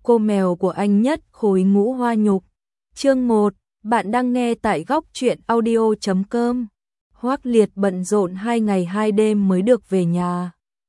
cô mèo của anh nhất khối ngũ hoa nhục. Chương 1, bạn đang nghe tại góc truyện audio.com. Hoắc Liệt bận rộn 2 ngày 2 đêm mới được về nhà.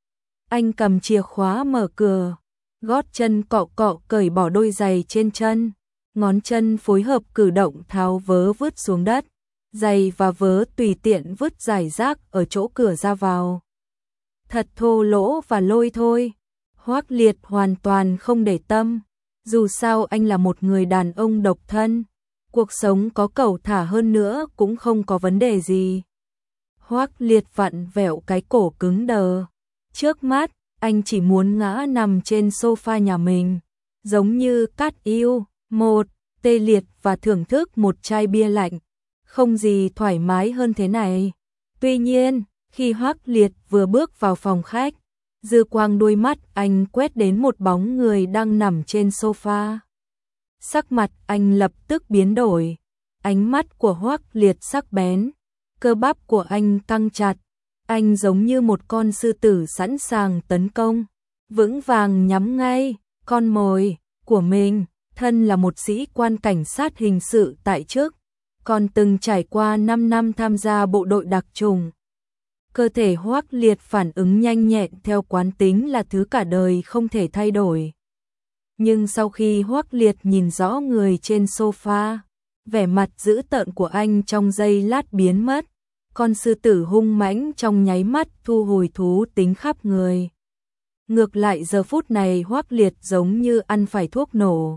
Anh cầm chìa khóa mở cửa, gót chân cọ cọ cởi bỏ đôi giày trên chân, ngón chân phối hợp cử động tháo vớ vứt xuống đất, giày và vớ tùy tiện vứt rải rác ở chỗ cửa ra vào. Thật thô lỗ và lôi thôi. Hoắc Liệt hoàn toàn không để tâm, dù sao anh là một người đàn ông độc thân, cuộc sống có cẩu thả hơn nữa cũng không có vấn đề gì. Hoắc Liệt vặn vẹo cái cổ cứng đờ, trước mắt anh chỉ muốn ngã nằm trên sofa nhà mình, giống như cát yêu, tê liệt và thưởng thức một chai bia lạnh, không gì thoải mái hơn thế này. Tuy nhiên, khi Hoắc Liệt vừa bước vào phòng khách, dư quang đôi mắt anh quét đến một bóng người đang nằm trên sofa. Sắc mặt anh lập tức biến đổi, ánh mắt của Hoắc Liệt sắc bén, cơ bắp của anh căng chặt, anh giống như một con sư tử sẵn sàng tấn công, vững vàng nhắm ngay con mồi của mình. Thân là một sĩ quan cảnh sát hình sự tại chức, còn từng trải qua 5 năm tham gia bộ đội đặc chủng. Cơ thể Hoắc Liệt phản ứng nhanh nhẹn theo quán tính là thứ cả đời không thể thay đổi. Nhưng sau khi Hoắc Liệt nhìn rõ người trên sofa, vẻ mặt dữ tợn của anh trong giây lát biến mất, con sư tử hung mãnh trong nháy mắt thu hồi thú tính khắp người. Ngược lại giờ phút này Hoắc Liệt giống như ăn phải thuốc nổ.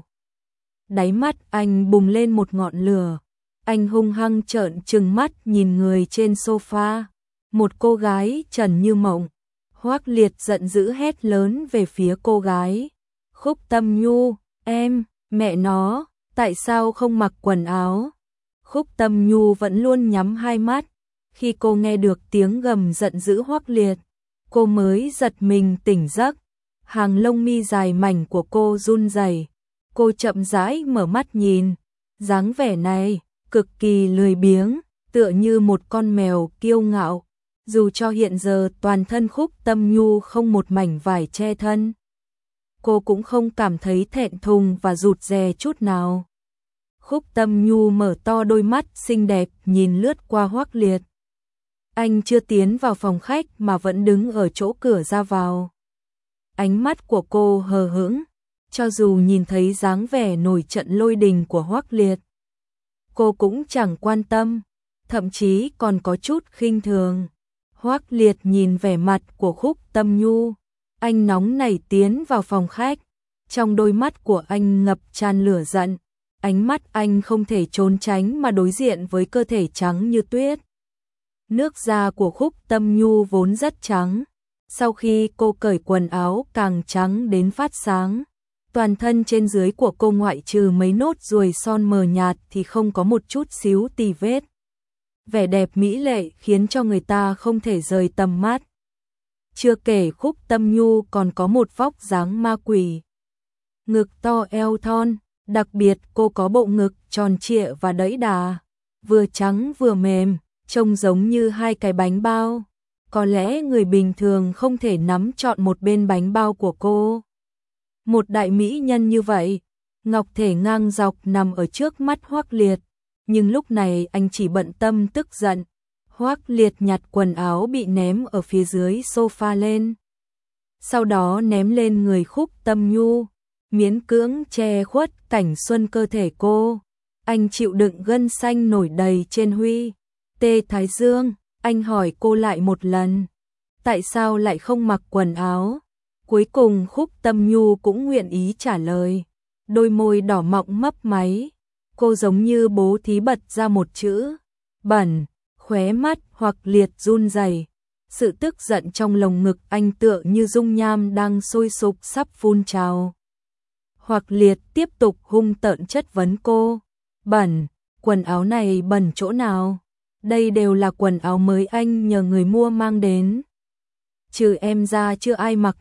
Đáy mắt anh bùng lên một ngọn lửa, anh hung hăng trợn trừng mắt nhìn người trên sofa, một cô gái trần như mộng. Hoắc Liệt giận dữ hét lớn về phía cô gái, Khúc Tâm Nhu, em, mẹ nó, tại sao không mặc quần áo? Khúc Tâm Nhu vẫn luôn nhắm hai mắt, khi cô nghe được tiếng gầm giận dữ Hoắc Liệt, cô mới giật mình tỉnh giấc, hàng lông mi dài mảnh của cô run rẩy. Cô chậm rãi mở mắt nhìn, dáng vẻ này cực kỳ lười biếng, tựa như một con mèo kiêu ngạo, dù cho hiện giờ toàn thân Khúc Tâm Nhu không một mảnh vải che thân. Cô cũng không cảm thấy thẹn thùng và rụt rè chút nào. Khúc Tâm Nhu mở to đôi mắt xinh đẹp nhìn lướt qua Hoắc Liệt. Anh chưa tiến vào phòng khách mà vẫn đứng ở chỗ cửa ra vào. Ánh mắt của cô hờ hững, cho dù nhìn thấy dáng vẻ nổi trận lôi đình của Hoắc Liệt, cô cũng chẳng quan tâm, thậm chí còn có chút khinh thường. Hoắc Liệt nhìn vẻ mặt của Khúc Tâm Nhu, anh nóng nảy tiến vào phòng khách, trong đôi mắt của anh ngập tràn lửa giận, ánh mắt anh không thể trốn tránh mà đối diện với cơ thể trắng như tuyết. Nước da của Khúc Tâm Nhu vốn rất trắng, sau khi cô cởi quần áo càng trắng đến phát sáng. Toàn thân trên dưới của cô ngoại trừ mấy nốt ruồi son mờ nhạt thì không có một chút xíu tì vết. Vẻ đẹp mỹ lệ khiến cho người ta không thể rời tầm mắt. Chưa kể Khúc Tâm Nhu còn có một vóc dáng ma quỷ. Ngực to eo thon, đặc biệt cô có bộ ngực tròn trịa và đẫy đà, vừa trắng vừa mềm, trông giống như hai cái bánh bao. Có lẽ người bình thường không thể nắm trọn một bên bánh bao của cô. Một đại mỹ nhân như vậy, ngọc thể ngang dọc nằm ở trước mắt Hoắc Liệt, nhưng lúc này anh chỉ bận tâm tức giận. Hoắc Liệt nhặt quần áo bị ném ở phía dưới sofa lên, sau đó ném lên người Khúc Tâm Nhu, miễn cưỡng che khuất cảnh xuân cơ thể cô. Anh chịu đựng gân xanh nổi đầy trên huy tê thái dương, anh hỏi cô lại một lần, tại sao lại không mặc quần áo? Cuối cùng Khúc Tâm Nhu cũng nguyện ý trả lời, đôi môi đỏ mọng mấp máy, cô giống như bố thí bật ra một chữ, bẩn, khóe mắt Hoắc Liệt run rẩy, sự tức giận trong lồng ngực anh tựa như dung nham đang sôi sục sắp phun trào. Hoắc Liệt tiếp tục hung tợn chất vấn cô, bẩn, quần áo này bẩn chỗ nào? Đây đều là quần áo mới anh nhờ người mua mang đến. Trừ em ra chưa ai mặc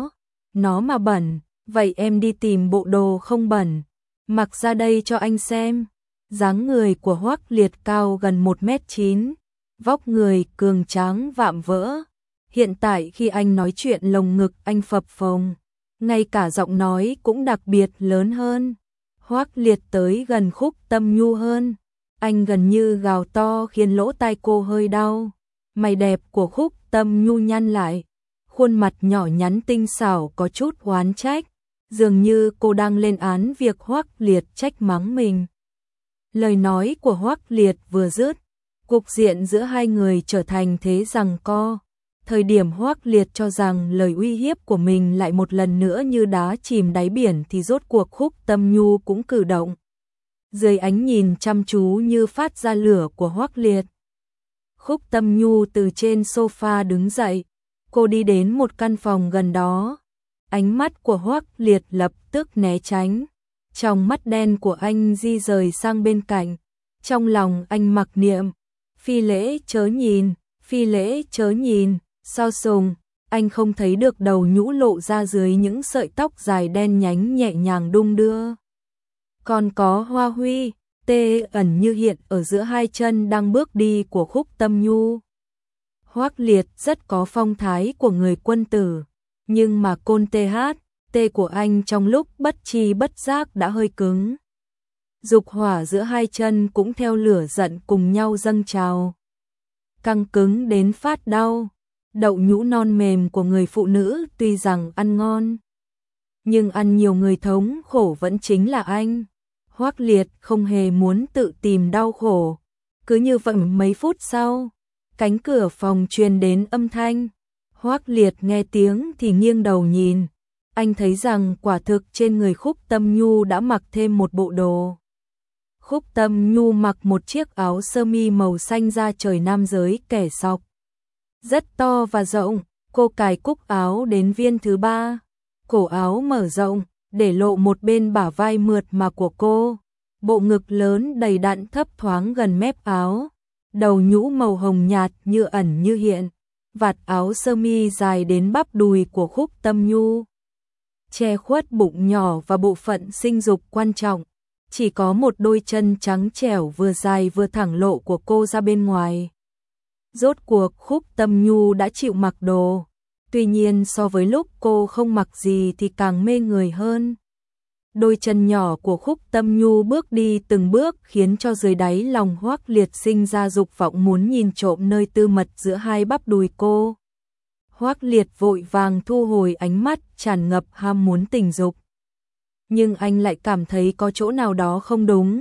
nó mà bẩn, vậy em đi tìm bộ đồ không bẩn, mặc ra đây cho anh xem. Dáng người của Hoắc Liệt cao gần 1m9, vóc người cường tráng vạm vỡ. Hiện tại khi anh nói chuyện lồng ngực anh phập phồng, ngay cả giọng nói cũng đặc biệt lớn hơn. Hoắc Liệt tới gần Khúc Tâm Nhu hơn, anh gần như gào to khiến lỗ tai cô hơi đau. Mày đẹp của Khúc Tâm Nhu nhăn lại, khuôn mặt nhỏ nhắn tinh xảo có chút oán trách, dường như cô đang lên án việc Hoắc Liệt trách mắng mình. Lời nói của Hoắc Liệt vừa dứt, cục diện giữa hai người trở thành thế giằng co. Thời điểm Hoắc Liệt cho rằng lời uy hiếp của mình lại một lần nữa như đá chìm đáy biển thì rốt cuộc Khúc Tâm Nhu cũng cử động. Dưới ánh nhìn chăm chú như phát ra lửa của Hoắc Liệt, Khúc Tâm Nhu từ trên sofa đứng dậy, cô đi đến một căn phòng gần đó. Ánh mắt của Hoắc Liệt lập tức né tránh, trong mắt đen của anh di rời sang bên cạnh, trong lòng anh mặc niệm, phi lễ chớ nhìn, phi lễ chớ nhìn. Sao Sùng, anh không thấy được đầu nhũ lộ ra dưới những sợi tóc dài đen nhánh nhẹ nhàng đung đưa. Còn có hoa huy, tê ẩn như hiện ở giữa hai chân đang bước đi của Khúc Tâm Nhu. Hoắc Liệt rất có phong thái của người quân tử, nhưng mà côn tê của anh trong lúc bất tri bất giác đã hơi cứng. Dục hỏa giữa hai chân cũng theo lửa giận cùng nhau dâng trào. Căng cứng đến phát đau. Đậu nhũ non mềm của người phụ nữ tuy rằng ăn ngon, nhưng ăn nhiều người thống khổ vẫn chính là anh. Hoắc Liệt không hề muốn tự tìm đau khổ. Cứ như vậy mấy phút sau, cánh cửa phòng truyền đến âm thanh. Hoắc Liệt nghe tiếng thì nghiêng đầu nhìn. Anh thấy rằng quả thực trên người Khúc Tâm Nhu đã mặc thêm một bộ đồ. Khúc Tâm Nhu mặc một chiếc áo sơ mi màu xanh da trời nam giới kẻ sọc, rất to và rộng, cô cài cúc áo đến viên thứ 3, cổ áo mở rộng, để lộ một bên bả vai mượt mà của cô, bộ ngực lớn đầy đặn thấp thoáng gần mép áo, đầu nhũ màu hồng nhạt như ẩn như hiện, vạt áo sơ mi dài đến bắp đùi của Khúc Tâm Nhu, che khuất bụng nhỏ và bộ phận sinh dục quan trọng, chỉ có một đôi chân trắng trẻo vừa dài vừa thẳng lộ của cô ra bên ngoài. Rốt cuộc Khúc Tâm Nhu đã chịu mặc đồ, tuy nhiên so với lúc cô không mặc gì thì càng mê người hơn. Đôi chân nhỏ của Khúc Tâm Nhu bước đi từng bước khiến cho dưới đáy lòng Hoắc Liệt sinh ra dục vọng muốn nhìn trộm nơi tư mật giữa hai bắp đùi cô. Hoắc Liệt vội vàng thu hồi ánh mắt tràn ngập ham muốn tình dục. Nhưng anh lại cảm thấy có chỗ nào đó không đúng.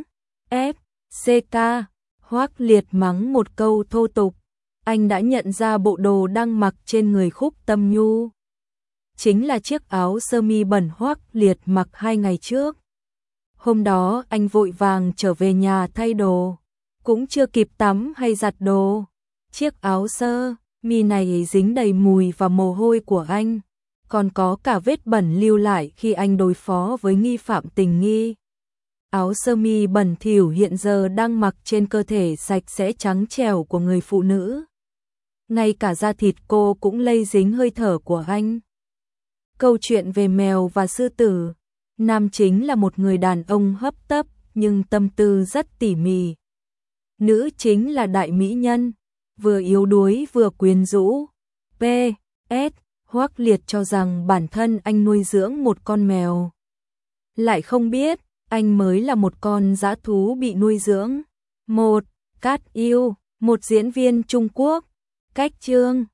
FCK, Hoắc Liệt mắng một câu thô tục. Anh đã nhận ra bộ đồ đang mặc trên người Khúc Tâm Nhu chính là chiếc áo sơ mi bẩn Hoắc Liệt mặc 2 ngày trước. Hôm đó anh vội vàng trở về nhà thay đồ, cũng chưa kịp tắm hay giặt đồ. Chiếc áo sơ mi này dính đầy mùi và mồ hôi của anh, còn có cả vết bẩn lưu lại khi anh đối phó với nghi phạm tình nghi. Áo sơ mi bẩn thỉu hiện giờ đang mặc trên cơ thể sạch sẽ trắng trẻo của người phụ nữ. Ngay cả da thịt cô cũng lây dính hơi thở của anh. Câu chuyện về mèo và sư tử. Nam chính là một người đàn ông hấp tấp nhưng tâm tư rất tỉ mỉ. Nữ chính là đại mỹ nhân, vừa yếu đuối vừa quyến rũ. P.S. Hoắc Liệt cho rằng bản thân anh nuôi dưỡng một con mèo. Lại không biết, anh mới là một con dã thú bị nuôi dưỡng. Cát Yêu, một diễn viên Trung Quốc. Cách chương